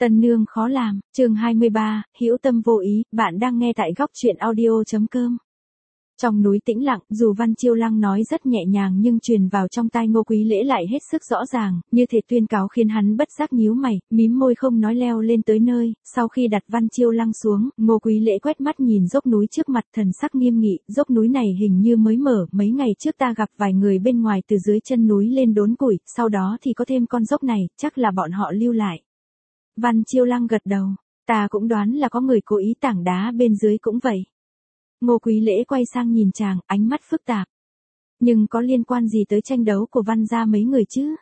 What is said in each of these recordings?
Tân nương khó làm, chương 23, hữu tâm vô ý, bạn đang nghe tại góc truyện audio.com. Trong núi tĩnh lặng, dù Văn Chiêu Lăng nói rất nhẹ nhàng nhưng truyền vào trong tai Ngô Quý Lễ lại hết sức rõ ràng, như thể tuyên cáo khiến hắn bất giác nhíu mày, mím môi không nói leo lên tới nơi. Sau khi đặt Văn Chiêu Lăng xuống, Ngô Quý Lễ quét mắt nhìn dốc núi trước mặt, thần sắc nghiêm nghị. Dốc núi này hình như mới mở, mấy ngày trước ta gặp vài người bên ngoài từ dưới chân núi lên đốn củi, sau đó thì có thêm con dốc này, chắc là bọn họ lưu lại. Văn Chiêu Lăng gật đầu, ta cũng đoán là có người cố ý tảng đá bên dưới cũng vậy. Ngô Quý Lễ quay sang nhìn chàng, ánh mắt phức tạp. Nhưng có liên quan gì tới tranh đấu của Văn gia mấy người chứ?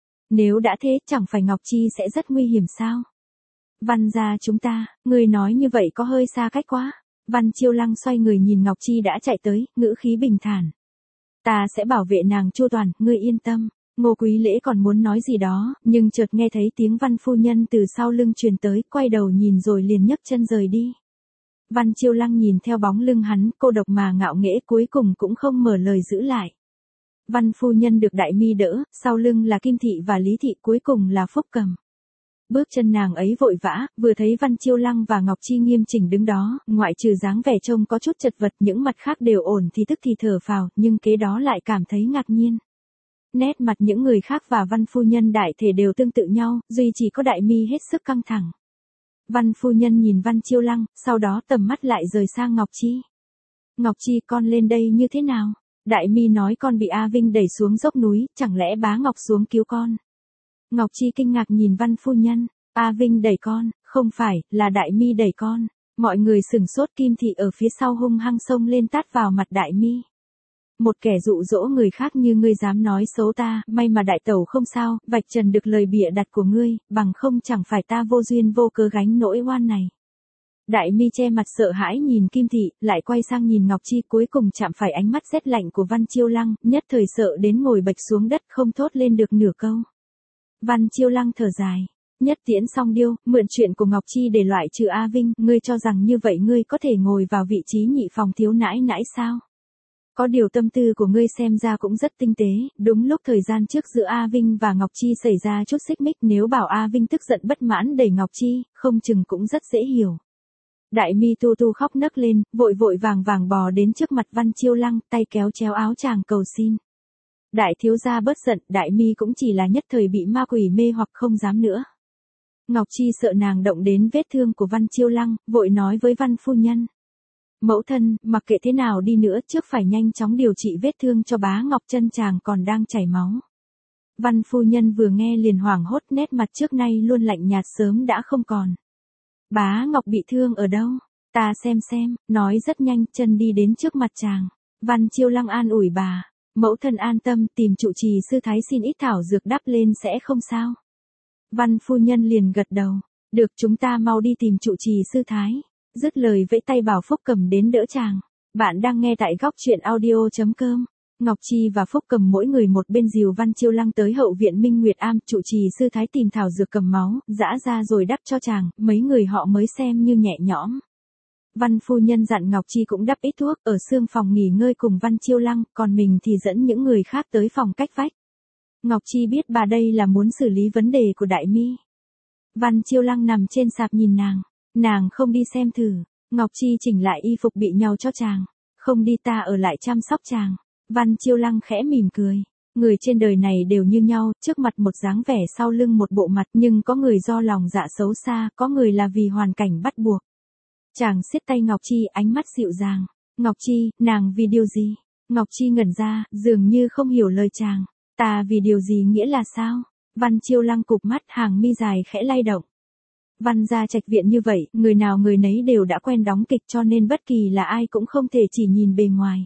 Nếu đã thế, chẳng phải Ngọc Chi sẽ rất nguy hiểm sao? Văn gia chúng ta, người nói như vậy có hơi xa cách quá. Văn Chiêu Lăng xoay người nhìn Ngọc Chi đã chạy tới, ngữ khí bình thản. Ta sẽ bảo vệ nàng chu toàn, ngươi yên tâm. Ngô Quý Lễ còn muốn nói gì đó, nhưng chợt nghe thấy tiếng Văn phu nhân từ sau lưng truyền tới, quay đầu nhìn rồi liền nhấc chân rời đi. Văn Chiêu Lăng nhìn theo bóng lưng hắn, cô độc mà ngạo nghễ, cuối cùng cũng không mở lời giữ lại. Văn phu nhân được Đại Mi đỡ, sau lưng là Kim Thị và Lý Thị, cuối cùng là Phúc Cầm. Bước chân nàng ấy vội vã, vừa thấy Văn Chiêu Lăng và Ngọc Chi nghiêm chỉnh đứng đó, ngoại trừ dáng vẻ trông có chút chật vật, những mặt khác đều ổn thì tức thì thở phào, nhưng kế đó lại cảm thấy ngạc nhiên. Nét mặt những người khác và Văn phu nhân đại thể đều tương tự nhau, duy chỉ có Đại Mi hết sức căng thẳng. Văn phu nhân nhìn Văn Chiêu Lăng, sau đó tầm mắt lại rời sang Ngọc Chi. Ngọc Chi, con lên đây như thế nào? Đại Mi nói con bị A Vinh đẩy xuống dốc núi, chẳng lẽ bá Ngọc xuống cứu con? Ngọc Chi kinh ngạc nhìn Văn phu nhân, A Vinh đẩy con, không phải, là Đại Mi đẩy con. Mọi người sửng sốt. Kim Thị ở phía sau hung hăng xông lên tát vào mặt Đại Mi. Một kẻ dụ dỗ người khác như ngươi dám nói xấu ta, may mà đại tẩu không sao, vạch trần được lời bịa đặt của ngươi, bằng không chẳng phải ta vô duyên vô cớ gánh nỗi oan này. Đại Mi che mặt sợ hãi nhìn Kim Thị, lại quay sang nhìn Ngọc Chi, cuối cùng chạm phải ánh mắt rét lạnh của Văn Chiêu Lăng, nhất thời sợ đến ngồi bạch xuống đất không thốt lên được nửa câu. Văn Chiêu Lăng thở dài, nhất tiễn song điêu, mượn chuyện của Ngọc Chi để loại trừ A Vinh, ngươi cho rằng như vậy ngươi có thể ngồi vào vị trí nhị phòng thiếu nãi nãi sao? Có điều tâm tư của ngươi xem ra cũng rất tinh tế, đúng lúc thời gian trước giữa A Vinh và Ngọc Chi xảy ra chút xích mích, nếu bảo A Vinh tức giận bất mãn đẩy Ngọc Chi, không chừng cũng rất dễ hiểu. Đại Mi tu tu khóc nấc lên, vội vội vàng vàng bò đến trước mặt Văn Chiêu Lăng, tay kéo chéo áo chàng cầu xin. Đại thiếu gia bớt giận, Đại Mi cũng chỉ là nhất thời bị ma quỷ mê hoặc không dám nữa. Ngọc Chi sợ nàng động đến vết thương của Văn Chiêu Lăng, vội nói với Văn phu nhân. Mẫu thân, mặc kệ thế nào đi nữa trước phải nhanh chóng điều trị vết thương cho bá Ngọc, chân chàng còn đang chảy máu. Văn phu nhân vừa nghe liền hoảng hốt, nét mặt trước nay luôn lạnh nhạt sớm đã không còn. Bá Ngọc bị thương ở đâu? Ta xem, nói rất nhanh, chân đi đến trước mặt chàng. Văn Chiêu Lăng an ủi bà, mẫu thân an tâm, tìm trụ trì sư thái xin ít thảo dược đắp lên sẽ không sao. Văn phu nhân liền gật đầu, được, chúng ta mau đi tìm trụ trì sư thái. Dứt lời vẫy tay bảo Phúc Cầm đến đỡ chàng. Bạn đang nghe tại góc truyện audio.com. Ngọc Chi và Phúc Cầm mỗi người một bên dìu Văn Chiêu Lăng tới hậu viện Minh Nguyệt Am, trụ trì sư thái tìm thảo dược cầm máu, giã ra rồi đắp cho chàng, mấy người họ mới xem như nhẹ nhõm. Văn phu nhân dặn Ngọc Chi cũng đắp ít thuốc, ở xương phòng nghỉ ngơi cùng Văn Chiêu Lăng, còn mình thì dẫn những người khác tới phòng cách vách. Ngọc Chi biết bà đây là muốn xử lý vấn đề của Đại Mi. Văn Chiêu Lăng nằm trên sạp nhìn nàng không đi xem thử. Ngọc Chi chỉnh lại y phục bị nhau cho chàng. Không đi, ta ở lại chăm sóc chàng. Văn Chiêu Lăng khẽ mỉm cười. Người trên đời này đều như nhau, trước mặt một dáng vẻ, sau lưng một bộ mặt, nhưng có người do lòng dạ xấu xa, có người là vì hoàn cảnh bắt buộc. Chàng siết tay Ngọc Chi, ánh mắt dịu dàng. Ngọc Chi, nàng vì điều gì? Ngọc Chi ngẩn ra, dường như không hiểu lời chàng. Ta vì điều gì nghĩa là sao? Văn Chiêu Lăng cụp mắt, hàng mi dài khẽ lay động. Văn gia trạch viện như vậy, người nào người nấy đều đã quen đóng kịch, cho nên bất kỳ là ai cũng không thể chỉ nhìn bề ngoài.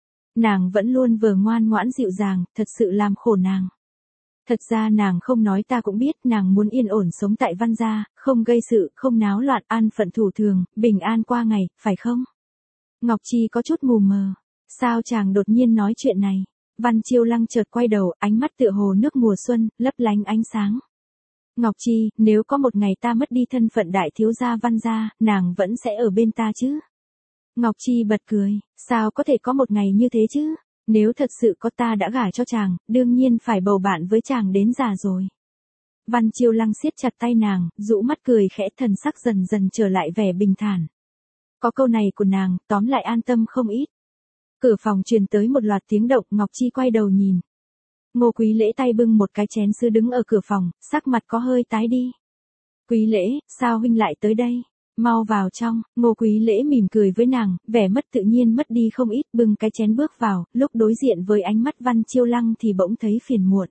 Nàng vẫn luôn vừa ngoan ngoãn dịu dàng, thật sự làm khổ nàng. Thật ra nàng không nói ta cũng biết, nàng muốn yên ổn sống tại Văn gia, không gây sự, không náo loạn, an phận thủ thường, bình an qua ngày, phải không? Ngọc Chi có chút mù mờ. Sao chàng đột nhiên nói chuyện này? Văn Chiêu Lăng chợt quay đầu, ánh mắt tựa hồ nước mùa xuân, lấp lánh ánh sáng. Ngọc Chi, nếu có một ngày ta mất đi thân phận đại thiếu gia Văn gia, nàng vẫn sẽ ở bên ta chứ? Ngọc Chi bật cười, sao có thể có một ngày như thế chứ? Nếu thật sự có, ta đã gả cho chàng, đương nhiên phải bầu bạn với chàng đến già rồi. Văn Chiêu Lăng siết chặt tay nàng, rũ mắt cười khẽ, thần sắc dần dần trở lại vẻ bình thản. Có câu này của nàng, tóm lại an tâm không ít. Cửa phòng truyền tới một loạt tiếng động, Ngọc Chi quay đầu nhìn. Ngô Quý Lễ tay bưng một cái chén sứ đứng ở cửa phòng, sắc mặt có hơi tái đi. Quý Lễ, sao huynh lại tới đây? Mau vào trong. Ngô Quý Lễ mỉm cười với nàng, vẻ mất tự nhiên mất đi không ít, bưng cái chén bước vào, lúc đối diện với ánh mắt Văn Chiêu Lăng thì bỗng thấy phiền muộn.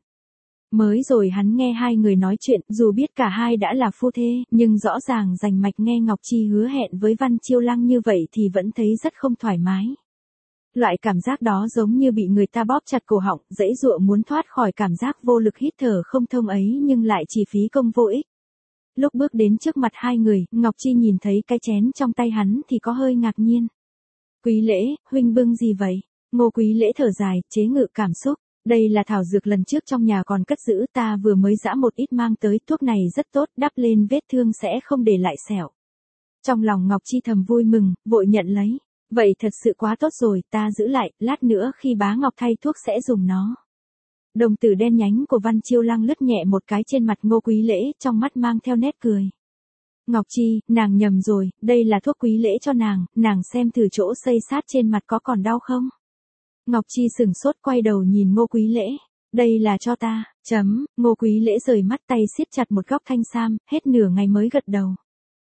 Mới rồi hắn nghe hai người nói chuyện, dù biết cả hai đã là phu thê, nhưng rõ ràng rành mạch nghe Ngọc Chi hứa hẹn với Văn Chiêu Lăng như vậy thì vẫn thấy rất không thoải mái. Loại cảm giác đó giống như bị người ta bóp chặt cổ họng, dãy dụa muốn thoát khỏi cảm giác vô lực hít thở không thông ấy nhưng lại chỉ phí công vô ích. Lúc bước đến trước mặt hai người, Ngọc Chi nhìn thấy cái chén trong tay hắn thì có hơi ngạc nhiên. Quý Lễ, huynh bưng gì vậy? Ngô Quý Lễ thở dài, chế ngự cảm xúc. Đây là thảo dược lần trước trong nhà còn cất giữ, ta vừa mới giã một ít mang tới, thuốc này rất tốt, đắp lên vết thương sẽ không để lại sẹo. Trong lòng Ngọc Chi thầm vui mừng, vội nhận lấy. Vậy thật sự quá tốt rồi, ta giữ lại, lát nữa khi bá Ngọc thay thuốc sẽ dùng nó. Đồng tử đen nhánh của Văn Chiêu Lăng lướt nhẹ một cái trên mặt Ngô Quý Lễ, trong mắt mang theo nét cười. Ngọc Chi, nàng nhầm rồi, đây là thuốc Quý Lễ cho nàng xem thử chỗ xây sát trên mặt có còn đau không? Ngọc Chi sừng sốt quay đầu nhìn Ngô Quý Lễ. Đây là cho ta, Ngô Quý Lễ rời mắt tay siết chặt một góc thanh sam, hết nửa ngày mới gật đầu.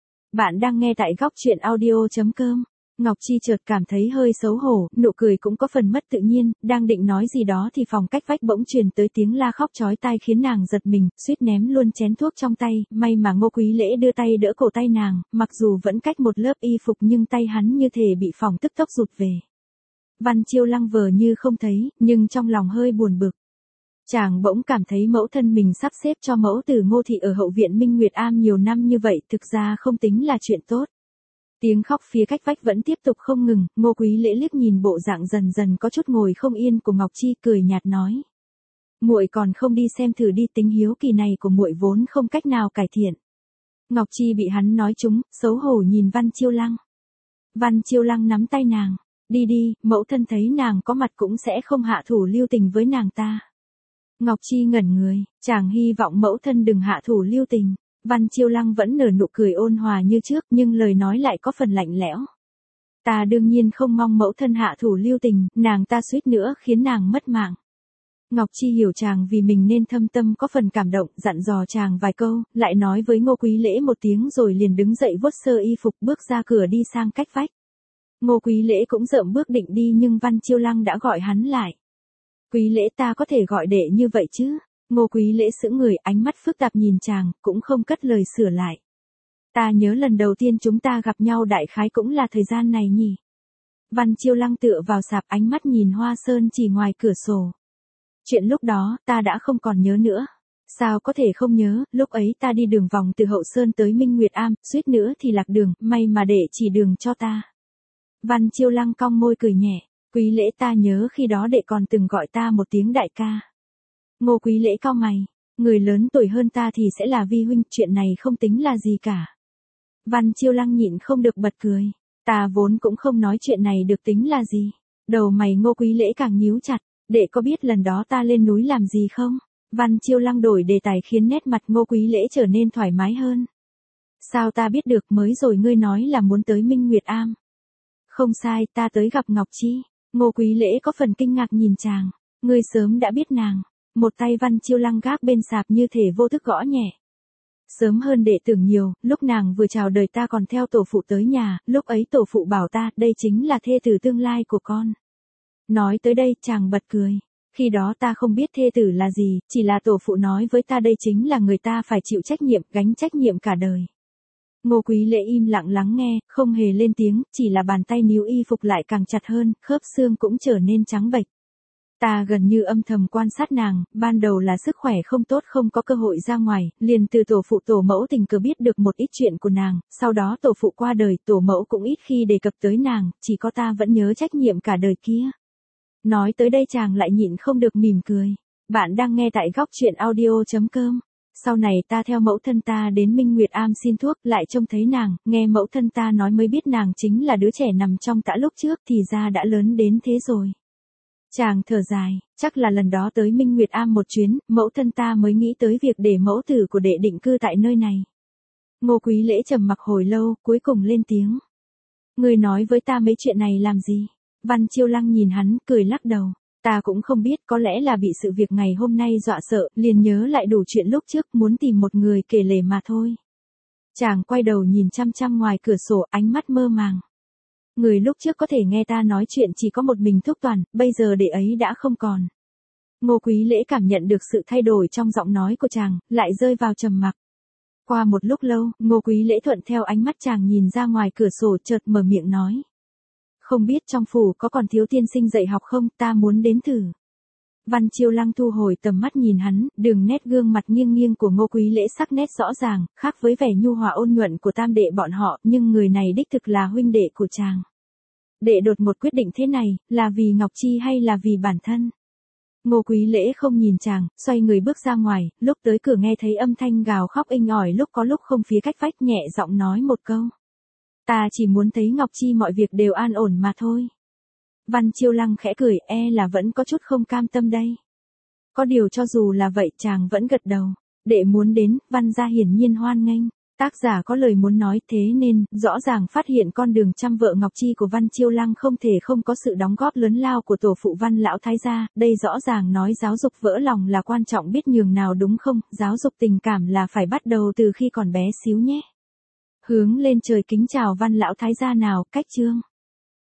Bạn đang nghe tại góc truyện audio.com. Ngọc Chi chợt cảm thấy hơi xấu hổ, nụ cười cũng có phần mất tự nhiên, đang định nói gì đó thì phòng cách vách bỗng truyền tới tiếng la khóc chói tai khiến nàng giật mình, suýt ném luôn chén thuốc trong tay, may mà Ngô Quý Lễ đưa tay đỡ cổ tay nàng, mặc dù vẫn cách một lớp y phục nhưng tay hắn như thể bị phòng tức tốc rụt về. Văn Chiêu Lăng vờ như không thấy, nhưng trong lòng hơi buồn bực. Chàng bỗng cảm thấy mẫu thân mình sắp xếp cho mẫu tử Ngô thị ở hậu viện Minh Nguyệt Am nhiều năm như vậy thực ra không tính là chuyện tốt. Tiếng khóc phía cách vách vẫn tiếp tục không ngừng, Ngô Quý Lễ liếc nhìn bộ dạng dần dần có chút ngồi không yên của Ngọc Chi, cười nhạt nói: "Muội còn không đi xem thử đi, tính hiếu kỳ này của muội vốn không cách nào cải thiện." Ngọc Chi bị hắn nói trúng, xấu hổ nhìn Văn Chiêu Lăng. Văn Chiêu Lăng nắm tay nàng: "Đi đi, mẫu thân thấy nàng có mặt cũng sẽ không hạ thủ lưu tình với nàng ta." Ngọc Chi ngẩn người, chàng hy vọng mẫu thân đừng hạ thủ lưu tình. Văn Chiêu Lăng vẫn nở nụ cười ôn hòa như trước, nhưng lời nói lại có phần lạnh lẽo. "Ta đương nhiên không mong mẫu thân hạ thủ lưu tình, nàng ta suýt nữa khiến nàng mất mạng." Ngọc Chi hiểu chàng vì mình nên thâm tâm có phần cảm động, dặn dò chàng vài câu, lại nói với Ngô Quý Lễ một tiếng rồi liền đứng dậy vuốt sơ y phục bước ra cửa đi sang cách vách. Ngô Quý Lễ cũng rợm bước định đi nhưng Văn Chiêu Lăng đã gọi hắn lại. "Quý Lễ, ta có thể gọi đệ như vậy chứ?" Ngô Quý Lễ sững người, ánh mắt phức tạp nhìn chàng, cũng không cất lời sửa lại. "Ta nhớ lần đầu tiên chúng ta gặp nhau đại khái cũng là thời gian này nhỉ?" Văn Chiêu Lăng tựa vào sạp, ánh mắt nhìn hoa sơn chỉ ngoài cửa sổ. "Chuyện lúc đó, ta đã không còn nhớ nữa." "Sao có thể không nhớ, lúc ấy ta đi đường vòng từ hậu sơn tới Minh Nguyệt Am, suýt nữa thì lạc đường, may mà đệ chỉ đường cho ta." Văn Chiêu Lăng cong môi cười nhẹ. "Quý Lễ, ta nhớ khi đó đệ còn từng gọi ta một tiếng đại ca." Ngô Quý Lễ cau mày: "Người lớn tuổi hơn ta thì sẽ là vi huynh, chuyện này không tính là gì cả." Văn Chiêu Lăng nhịn không được bật cười: "Ta vốn cũng không nói chuyện này được tính là gì." Đầu mày Ngô Quý Lễ càng nhíu chặt: "Đệ có biết lần đó ta lên núi làm gì không?" Văn Chiêu Lăng đổi đề tài khiến nét mặt Ngô Quý Lễ trở nên thoải mái hơn. "Sao ta biết được, mới rồi ngươi nói là muốn tới Minh Nguyệt Am." "Không sai, ta tới gặp Ngọc Chi." Ngô Quý Lễ có phần kinh ngạc nhìn chàng: "Ngươi sớm đã biết nàng?" Một tay Văn Chiêu Lăng gác bên sạp như thể vô thức gõ nhẹ: "Sớm hơn đệ tưởng nhiều, lúc nàng vừa chào đời ta còn theo tổ phụ tới nhà, lúc ấy tổ phụ bảo ta, đây chính là thê tử tương lai của con." Nói tới đây, chàng bật cười: "Khi đó ta không biết thê tử là gì, chỉ là tổ phụ nói với ta đây chính là người ta phải chịu trách nhiệm, gánh trách nhiệm cả đời." Ngô Quý Lễ im lặng lắng nghe, không hề lên tiếng, chỉ là bàn tay níu y phục lại càng chặt hơn, khớp xương cũng trở nên trắng bệch. "Ta gần như âm thầm quan sát nàng, ban đầu là sức khỏe không tốt không có cơ hội ra ngoài, liền từ tổ phụ tổ mẫu tình cờ biết được một ít chuyện của nàng, sau đó tổ phụ qua đời, tổ mẫu cũng ít khi đề cập tới nàng, chỉ có ta vẫn nhớ trách nhiệm cả đời kia." Nói tới đây chàng lại nhịn không được mỉm cười. Bạn đang nghe tại góc truyện audio.com. Sau này ta theo mẫu thân ta đến Minh Nguyệt Am xin thuốc, lại trông thấy nàng, nghe mẫu thân ta nói mới biết nàng chính là đứa trẻ nằm trong tã lúc trước, thì ra đã lớn đến thế rồi. Chàng thở dài, chắc là lần đó tới Minh Nguyệt Am một chuyến, mẫu thân ta mới nghĩ tới việc để mẫu tử của đệ định cư tại nơi này. Ngô Quý Lễ trầm mặc hồi lâu, cuối cùng lên tiếng. Người nói với ta mấy chuyện này làm gì? Văn Chiêu Lăng nhìn hắn, cười lắc đầu. Ta cũng không biết, có lẽ là bị sự việc ngày hôm nay dọa sợ, liền nhớ lại đủ chuyện lúc trước, muốn tìm một người kể lể mà thôi. Chàng quay đầu nhìn chăm chăm ngoài cửa sổ, ánh mắt mơ màng. Người lúc trước có thể nghe ta nói chuyện chỉ có một mình Thúc Toàn, bây giờ đệ ấy đã không còn. Ngô Quý Lễ cảm nhận được sự thay đổi trong giọng nói của chàng, lại rơi vào trầm mặc. Qua một lúc lâu, Ngô Quý Lễ thuận theo ánh mắt chàng nhìn ra ngoài cửa sổ, chợt mở miệng nói. Không biết trong phủ có còn thiếu tiên sinh dạy học không, ta muốn đến thử. Văn Chiêu Lăng thu hồi tầm mắt nhìn hắn, đường nét gương mặt nghiêng nghiêng của Ngô Quý Lễ sắc nét rõ ràng, khác với vẻ nhu hòa ôn nhuận của tam đệ bọn họ, nhưng người này đích thực là huynh đệ của chàng. Đệ đột một quyết định thế này, là vì Ngọc Chi hay là vì bản thân? Ngô Quý Lễ không nhìn chàng, xoay người bước ra ngoài, lúc tới cửa nghe thấy âm thanh gào khóc inh ỏi lúc có lúc không phía cách vách, nhẹ giọng nói một câu. Ta chỉ muốn thấy Ngọc Chi mọi việc đều an ổn mà thôi. Văn Chiêu Lăng khẽ cười, là vẫn có chút không cam tâm đây. Có điều cho dù là vậy chàng vẫn gật đầu. Đệ muốn đến, Văn gia hiển nhiên hoan nghênh. Tác giả có lời muốn nói, thế nên, rõ ràng phát hiện con đường chăm vợ Ngọc Chi của Văn Chiêu Lăng không thể không có sự đóng góp lớn lao của tổ phụ Văn lão thái gia, đây rõ ràng nói giáo dục vỡ lòng là quan trọng biết nhường nào đúng không, giáo dục tình cảm là phải bắt đầu từ khi còn bé xíu nhé. Hướng lên trời kính chào Văn lão thái gia nào, cách chương.